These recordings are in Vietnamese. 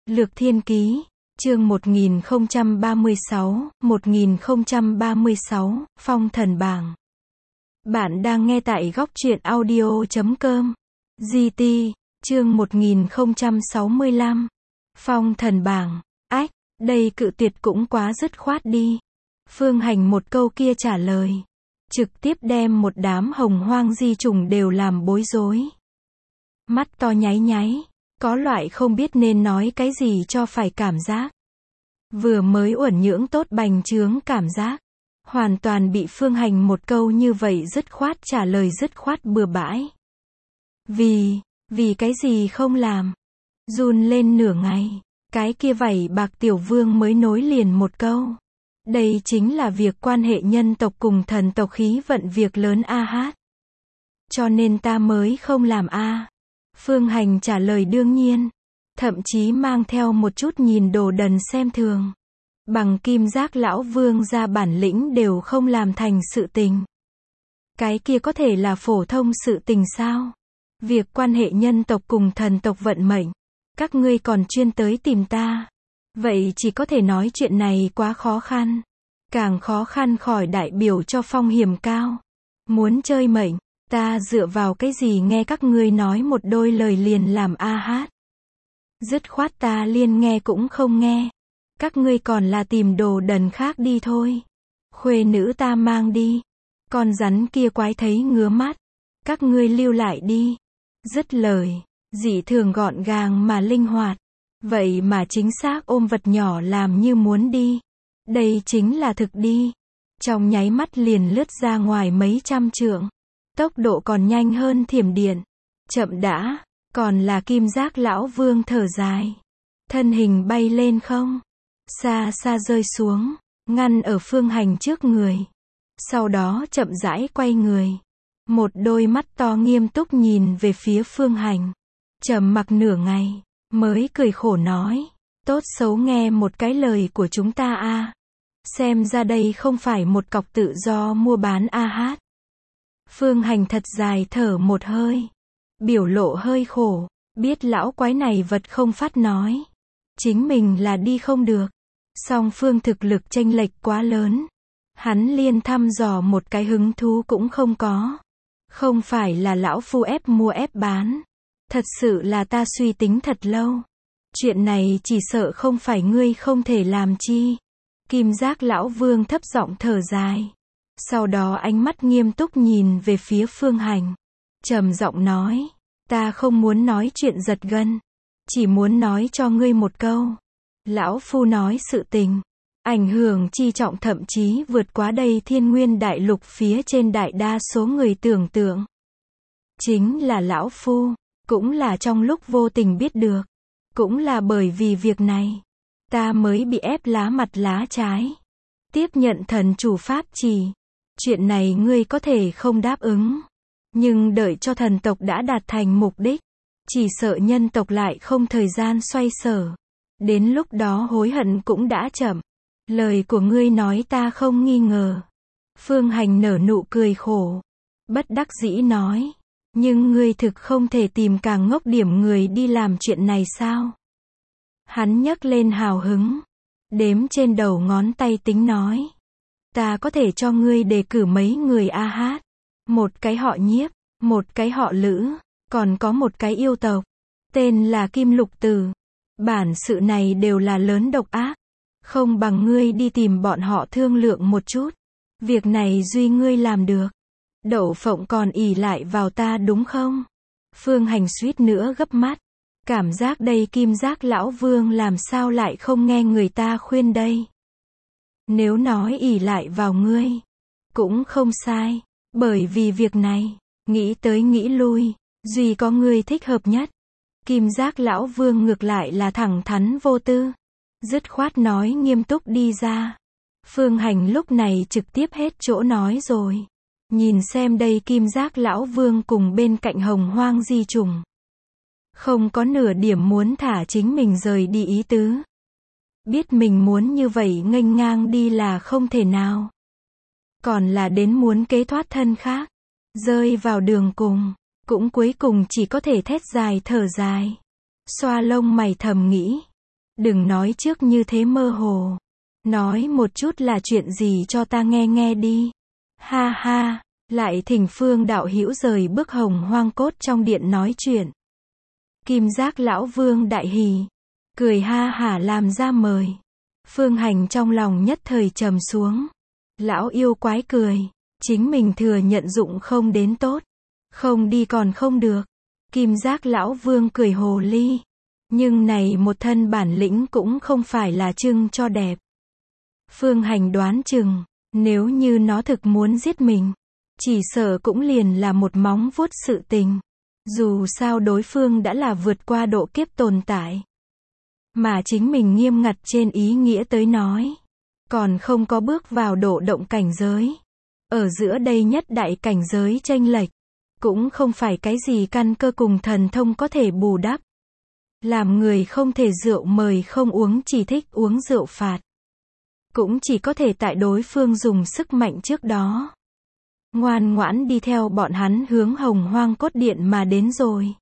Lược Thiên Ký, chương 1036, Phong Thần Bảng. Bạn đang nghe tại góc truyện audio.com. GT, chương 1065. Phong Thần Bảng. Ách, đây cự tuyệt cũng quá dứt khoát đi. Phương Hành một câu kia trả lời, trực tiếp đem một đám hồng hoang di trùng đều làm bối rối. Mắt to nháy nháy, có loại không biết nên nói cái gì cho phải cảm giác. Vừa mới uẩn nhưỡng tốt bành trướng cảm giác, hoàn toàn bị Phương Hành một câu như vậy dứt khoát trả lời dứt khoát bừa bãi. Vì cái gì không làm? Run lên nửa ngày, cái kia vảy bạc tiểu vương mới nối liền một câu. Đây chính là việc quan hệ nhân tộc cùng thần tộc khí vận việc lớn a hát. Cho nên ta mới không làm a. Phương Hành trả lời đương nhiên, thậm chí mang theo một chút nhìn đồ đần xem thường. Bằng kim giác lão vương ra bản lĩnh đều không làm thành sự tình. Cái kia có thể là phổ thông sự tình sao? Việc quan hệ nhân tộc cùng thần tộc vận mệnh, các ngươi còn chuyên tới tìm ta. Vậy chỉ có thể nói chuyện này quá khó khăn. Càng khó khăn khỏi đại biểu cho phong hiểm cao. Muốn chơi mệnh, ta dựa vào cái gì nghe các ngươi nói một đôi lời liền làm a hát. Dứt khoát ta liên nghe cũng không nghe. Các ngươi còn là tìm đồ đần khác đi thôi. Khuê nữ ta mang đi. Con rắn kia quái thấy ngứa mắt. Các ngươi lưu lại đi. Dứt lời, dị thường gọn gàng mà linh hoạt. Vậy mà chính xác ôm vật nhỏ làm như muốn đi. Đây chính là thực đi. Trong nháy mắt liền lướt ra ngoài mấy trăm trượng. Tốc độ còn nhanh hơn thiểm điện. Chậm đã, còn là kim giác lão vương thở dài. Thân hình bay lên không. Xa xa rơi xuống, ngăn ở Phương Hành trước người. Sau đó chậm rãi quay người. Một đôi mắt to nghiêm túc nhìn về phía Phương Hành. Trầm mặc nửa ngày, mới cười khổ nói. Tốt xấu nghe một cái lời của chúng ta a. Xem ra đây không phải một cọc tự do mua bán a hát. Phương Hành thật dài thở một hơi. Biểu lộ hơi khổ, biết lão quái này vật không phát nói. Chính mình là đi không được. Song phương thực lực chênh lệch quá lớn. Hắn liên thăm dò một cái hứng thú cũng không có. Không phải là lão phu ép mua ép bán. Thật sự là ta suy tính thật lâu. Chuyện này chỉ sợ không phải ngươi không thể làm chi. Kim giác lão vương thấp giọng thở dài. Sau đó ánh mắt nghiêm túc nhìn về phía Phương Hành. Trầm giọng nói. Ta không muốn nói chuyện giật gân. Chỉ muốn nói cho ngươi một câu. Lão phu nói sự tình. Ảnh hưởng chi trọng thậm chí vượt quá đây thiên nguyên đại lục phía trên đại đa số người tưởng tượng. Chính là lão phu. Cũng là trong lúc vô tình biết được. Cũng là bởi vì việc này. Ta mới bị ép lá mặt lá trái. Tiếp nhận thần chủ pháp chỉ. Chuyện này ngươi có thể không đáp ứng. Nhưng đợi cho thần tộc đã đạt thành mục đích. Chỉ sợ nhân tộc lại không thời gian xoay sở. Đến lúc đó hối hận cũng đã chậm. Lời của ngươi nói ta không nghi ngờ. Phương Hành nở nụ cười khổ. Bất đắc dĩ nói. Nhưng ngươi thực không thể tìm càng ngốc điểm người đi làm chuyện này sao? Hắn nhấc lên hào hứng. Đếm trên đầu ngón tay tính nói. Ta có thể cho ngươi đề cử mấy người a hát. Một cái họ Nhiếp, một cái họ Lữ, còn có một cái yêu tộc. Tên là Kim Lục Tử. Bản sự này đều là lớn độc ác. Không bằng ngươi đi tìm bọn họ thương lượng một chút. Việc này duy ngươi làm được. Đậu phộng còn ỷ lại vào ta đúng không? Phương Hành suýt nữa gấp mắt. Cảm giác đây kim giác lão vương làm sao lại không nghe người ta khuyên đây. Nếu nói ỷ lại vào ngươi, cũng không sai. Bởi vì việc này, nghĩ tới nghĩ lui, duy có ngươi thích hợp nhất. Kim giác lão vương ngược lại là thẳng thắn vô tư. Dứt khoát nói nghiêm túc đi ra. Phương Hành lúc này trực tiếp hết chỗ nói rồi. Nhìn xem đây kim giác lão vương cùng bên cạnh hồng hoang di trùng. Không có nửa điểm muốn thả chính mình rời đi ý tứ. Biết mình muốn như vậy nghênh ngang đi là không thể nào. Còn là đến muốn kế thoát thân khác. Rơi vào đường cùng. Cũng cuối cùng chỉ có thể thét dài thở dài. Xoa lông mày thầm nghĩ. Đừng nói trước như thế mơ hồ. Nói một chút là chuyện gì cho ta nghe nghe đi. Ha ha, lại thỉnh Phương đạo hữu rời bước Hồng Hoang Cốt trong điện nói chuyện. Kim Giác lão vương đại hỉ, cười ha hả làm ra mời. Phương Hành trong lòng nhất thời trầm xuống. Lão yêu quái cười, chính mình thừa nhận dụng không đến tốt, không đi còn không được. Kim Giác lão vương cười hồ ly, nhưng này một thân bản lĩnh cũng không phải là trưng cho đẹp. Phương Hành đoán chừng, nếu như nó thực muốn giết mình, chỉ sợ cũng liền là một móng vuốt sự tình. Dù sao đối phương đã là vượt qua độ kiếp tồn tại, mà chính mình nghiêm ngặt trên ý nghĩa tới nói, còn không có bước vào độ động cảnh giới. Ở giữa đây nhất đại cảnh giới chênh lệch, cũng không phải cái gì căn cơ cùng thần thông có thể bù đắp. Làm người không thể rượu mời không uống, chỉ thích uống rượu phạt. Cũng chỉ có thể tại đối phương dùng sức mạnh trước đó, ngoan ngoãn đi theo bọn hắn hướng Hồng Hoang Cốt Điện mà đến rồi.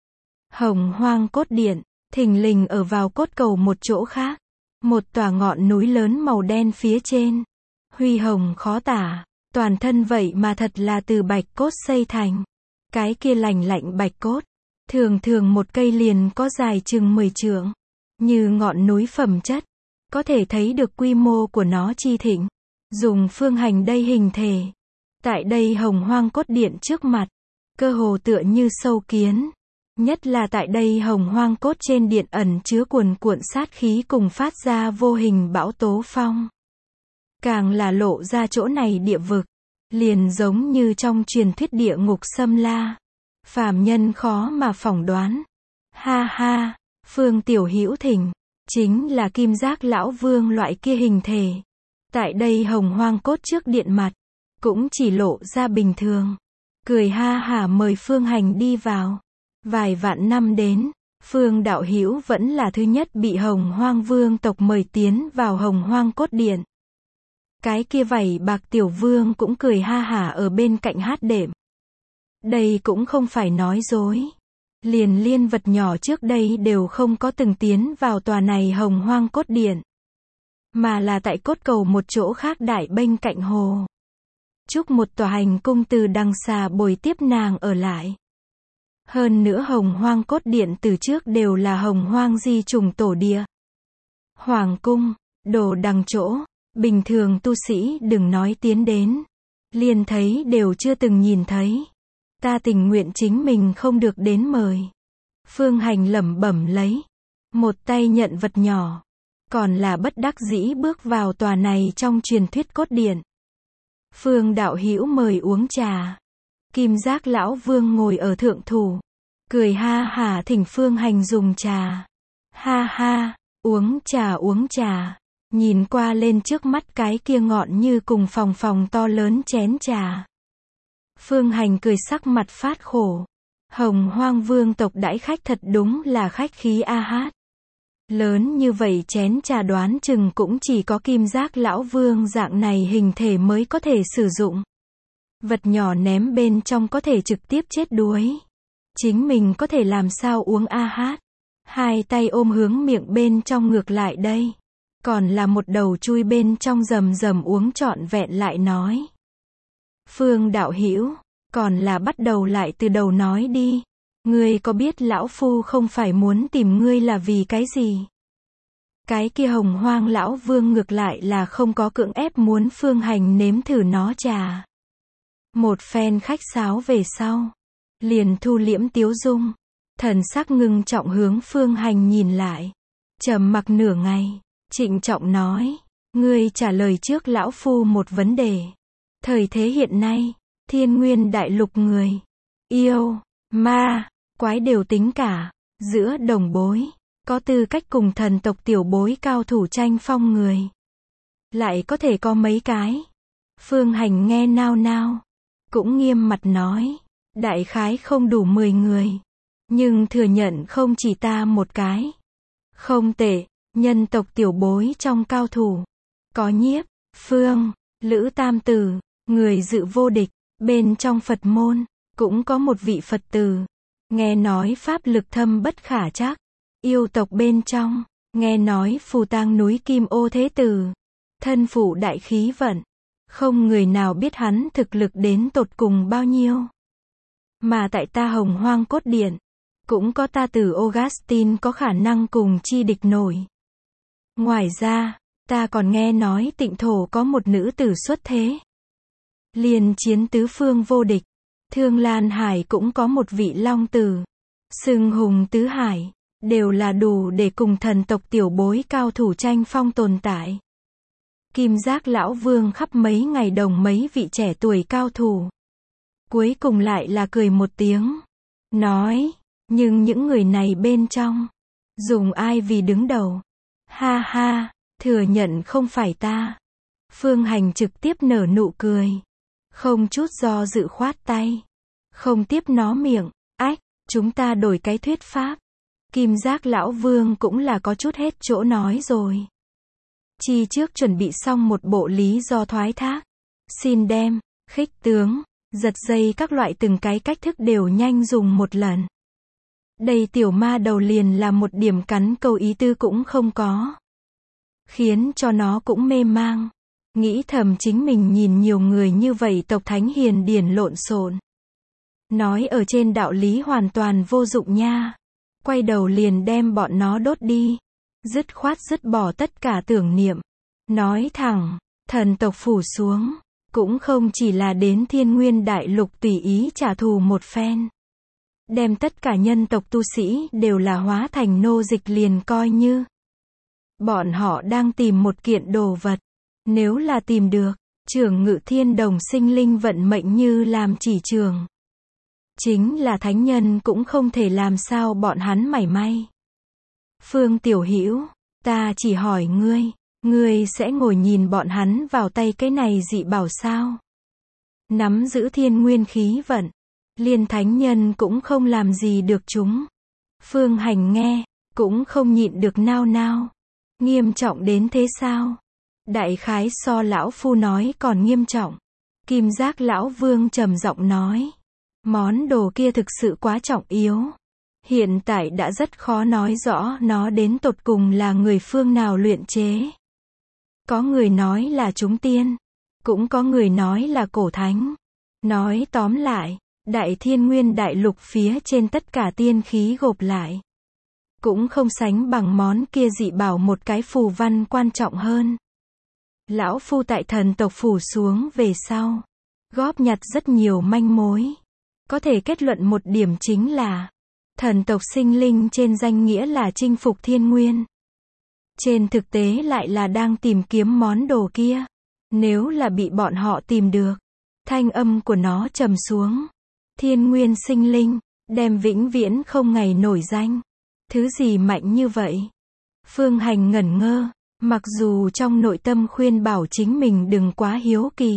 Hồng Hoang Cốt Điện, thình lình ở vào cốt cầu một chỗ khác. Một tòa ngọn núi lớn màu đen phía trên. Huy hồng khó tả, toàn thân vậy mà thật là từ bạch cốt xây thành. Cái kia lành lạnh bạch cốt, thường thường một cây liền có dài chừng 10 trượng. Như ngọn núi phẩm chất, có thể thấy được quy mô của nó chi thịnh. Dùng Phương Hành đây hình thể. Tại đây Hồng Hoang Cốt Điện trước mặt, cơ hồ tựa như sâu kiến. Nhất là tại đây Hồng Hoang Cốt trên điện ẩn chứa cuồn cuộn sát khí cùng phát ra vô hình bão tố phong. Càng là lộ ra chỗ này địa vực, liền giống như trong truyền thuyết địa ngục xâm la. Phàm nhân khó mà phỏng đoán. Ha ha, Phương tiểu hữu thỉnh, chính là Kim Giác lão vương loại kia hình thể. Tại đây Hồng Hoang Cốt trước điện mặt, cũng chỉ lộ ra bình thường. Cười ha hả mời Phương Hành đi vào. Vài vạn năm đến, Phương đạo hữu vẫn là thứ nhất bị Hồng Hoang vương tộc mời tiến vào Hồng Hoang Cốt Điện. Cái kia vảy bạc tiểu vương cũng cười ha hả ở bên cạnh hát đệm. Đây cũng không phải nói dối. Liền liên vật nhỏ trước đây đều không có từng tiến vào tòa này Hồng Hoang Cốt Điện, mà là tại cốt cầu một chỗ khác đại bên cạnh hồ. Chúc một tòa hành cung từ đằng xa bồi tiếp nàng ở lại. Hơn nữa Hồng Hoang Cốt Điện từ trước đều là Hồng Hoang di trùng tổ địa. Hoàng cung, đồ đằng chỗ, bình thường tu sĩ đừng nói tiến đến, liền thấy đều chưa từng nhìn thấy. Ta tình nguyện chính mình không được đến mời. Phương Hành lẩm bẩm lấy, một tay nhận vật nhỏ, còn là bất đắc dĩ bước vào tòa này trong truyền thuyết cốt điện. Phương đạo hữu mời uống trà. Kim Giác lão vương ngồi ở thượng thủ, cười ha hả thỉnh Phương Hành dùng trà. Ha ha, uống trà. Nhìn qua lên trước mắt cái kia ngọn như cùng phòng to lớn chén trà. Phương Hành cười sắc mặt phát khổ. Hồng Hoang vương tộc đãi khách thật đúng là khách khí a hát. Lớn như vậy chén trà đoán chừng cũng chỉ có Kim Giác lão vương dạng này hình thể mới có thể sử dụng. Vật nhỏ ném bên trong có thể trực tiếp chết đuối. Chính mình có thể làm sao uống a hát. Hai tay ôm hướng miệng bên trong ngược lại đây. Còn là một đầu chui bên trong rầm uống trọn vẹn lại nói. Phương đạo hữu, còn là bắt đầu lại từ đầu nói đi. Ngươi có biết lão phu không phải muốn tìm ngươi là vì cái gì? Cái kia Hồng Hoang lão vương ngược lại là không có cưỡng ép muốn Phương Hành nếm thử nó trà. Một phen khách sáo về sau, liền thu liễm tiếu dung, thần sắc ngưng trọng hướng Phương Hành nhìn lại, trầm mặc nửa ngày, trịnh trọng nói, ngươi trả lời trước lão phu một vấn đề. Thời thế hiện nay, Thiên Nguyên đại lục người, yêu, ma, quái đều tính cả, giữa đồng bối, có tư cách cùng thần tộc tiểu bối cao thủ tranh phong người, lại có thể có mấy cái. Phương Hành nghe nao nao, cũng nghiêm mặt nói, đại khái không đủ 10 người, nhưng thừa nhận không chỉ ta một cái. Không tệ, nhân tộc tiểu bối trong cao thủ, có Nhiếp, Phương, Lữ Tam Tử, người dự vô địch, bên trong Phật môn, cũng có một vị Phật tử, nghe nói pháp lực thâm bất khả trắc. Yêu tộc bên trong, Nghe nói phù tang núi Kim Ô Thế Tử, thân phụ đại khí vận, không người nào biết hắn thực lực đến tột cùng bao nhiêu. Mà tại ta Hồng Hoang Cốt Điện, cũng có ta tử Augustine có khả năng cùng chi địch nổi. Ngoài ra, ta còn nghe nói Tịnh Thổ có một nữ tử xuất thế, liền chiến tứ phương vô địch. Thương Lan Hải cũng có một vị long tử, xưng hùng tứ hải, đều là đủ để cùng thần tộc tiểu bối cao thủ tranh phong tồn tại. Kim Giác lão vương khắp mấy ngày đồng mấy vị trẻ tuổi cao thủ. Cuối cùng lại là cười một tiếng, nói, nhưng những người này bên trong, dùng ai vì đứng đầu? Ha ha, thừa nhận không phải ta. Phương Hành trực tiếp nở nụ cười, không chút do dự khoát tay, không tiếp nó miệng. Ách, chúng ta đổi cái thuyết pháp. Kim Giác lão vương cũng là có chút hết chỗ nói rồi. Chi trước chuẩn bị xong một bộ lý do thoái thác, xin đem, khích tướng, giật dây các loại từng cái cách thức đều nhanh dùng một lần. Đây tiểu ma đầu liền là một điểm cắn câu ý tư cũng không có, khiến cho nó cũng mê mang, nghĩ thầm chính mình nhìn nhiều người như vậy tộc thánh hiền điển lộn xộn, nói ở trên đạo lý hoàn toàn vô dụng nha. Quay đầu liền đem bọn nó đốt đi, dứt khoát dứt bỏ tất cả tưởng niệm, nói thẳng, thần tộc phủ xuống, cũng không chỉ là đến Thiên Nguyên Đại Lục tùy ý trả thù một phen, đem tất cả nhân tộc tu sĩ đều là hóa thành nô dịch liền coi như bọn họ đang tìm một kiện đồ vật, nếu là tìm được, Trưởng Ngự Thiên Đồng sinh linh vận mệnh như làm chỉ trường, chính là thánh nhân cũng không thể làm sao bọn hắn mảy may. Phương Tiểu Hữu, ta chỉ hỏi ngươi sẽ ngồi nhìn bọn hắn vào tay cái này dị bảo sao? Nắm giữ thiên nguyên khí vận, liên thánh nhân cũng không làm gì được chúng. Phương Hành nghe, cũng không nhịn được nao nao. Nghiêm trọng đến thế sao? Đại khái so lão phu nói còn nghiêm trọng. Kim Giác lão vương trầm giọng nói, món đồ kia thực sự quá trọng yếu. Hiện tại đã rất khó nói rõ nó đến tột cùng là người phương nào luyện chế. Có người nói là chúng tiên, cũng có người nói là cổ thánh. Nói tóm lại, Đại Thiên Nguyên Đại Lục phía trên tất cả tiên khí gộp lại, cũng không sánh bằng món kia dị bảo một cái phù văn quan trọng hơn. Lão phu tại thần tộc phủ xuống về sau, góp nhặt rất nhiều manh mối. Có thể kết luận một điểm chính là, thần tộc sinh linh trên danh nghĩa là chinh phục thiên nguyên, trên thực tế lại là đang tìm kiếm món đồ kia. Nếu là bị bọn họ tìm được, thanh âm của nó trầm xuống, thiên nguyên sinh linh, đem vĩnh viễn không ngày nổi danh. Thứ gì mạnh như vậy? Phương Hành ngẩn ngơ, mặc dù trong nội tâm khuyên bảo chính mình đừng quá hiếu kỳ,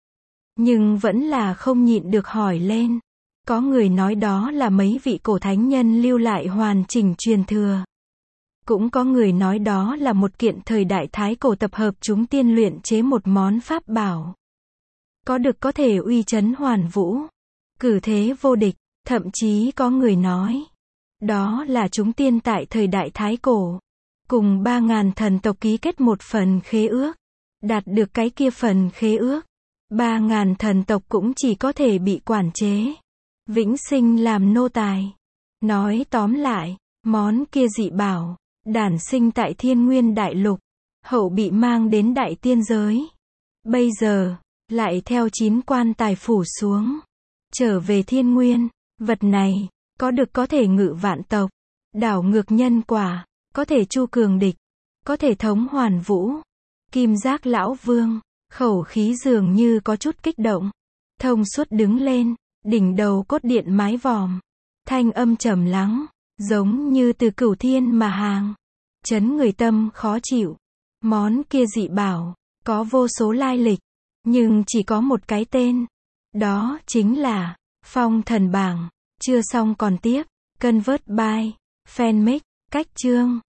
nhưng vẫn là không nhịn được hỏi lên. Có người nói đó là mấy vị cổ thánh nhân lưu lại hoàn chỉnh truyền thừa. Cũng có người nói đó là một kiện thời đại thái cổ tập hợp chúng tiên luyện chế một món pháp bảo. Có được có thể uy chấn hoàn vũ, cử thế vô địch, thậm chí có người nói, đó là chúng tiên tại thời đại thái cổ, cùng 3.000 thần tộc ký kết một phần khế ước. Đạt được cái kia phần khế ước, 3.000 thần tộc cũng chỉ có thể bị quản chế, vĩnh sinh làm nô tài. Nói tóm lại, món kia dị bảo, đản sinh tại Thiên Nguyên Đại Lục, hậu bị mang đến đại tiên giới. Bây giờ, lại theo 9 quan tài phủ xuống, trở về thiên nguyên. Vật này, có được có thể ngự vạn tộc, đảo ngược nhân quả, có thể chu cường địch, có thể thống hoàn vũ. Kim Giác lão vương, khẩu khí dường như có chút kích động, thông suốt đứng lên, đỉnh đầu cốt điện mái vòm, thanh âm trầm lắng, giống như từ cửu thiên mà hàng, chấn người tâm khó chịu. Món kia dị bảo, có vô số lai lịch, nhưng chỉ có một cái tên, đó chính là Phong Thần Bảng. Chưa xong còn tiếp. Convert by Fanmix. Cách chương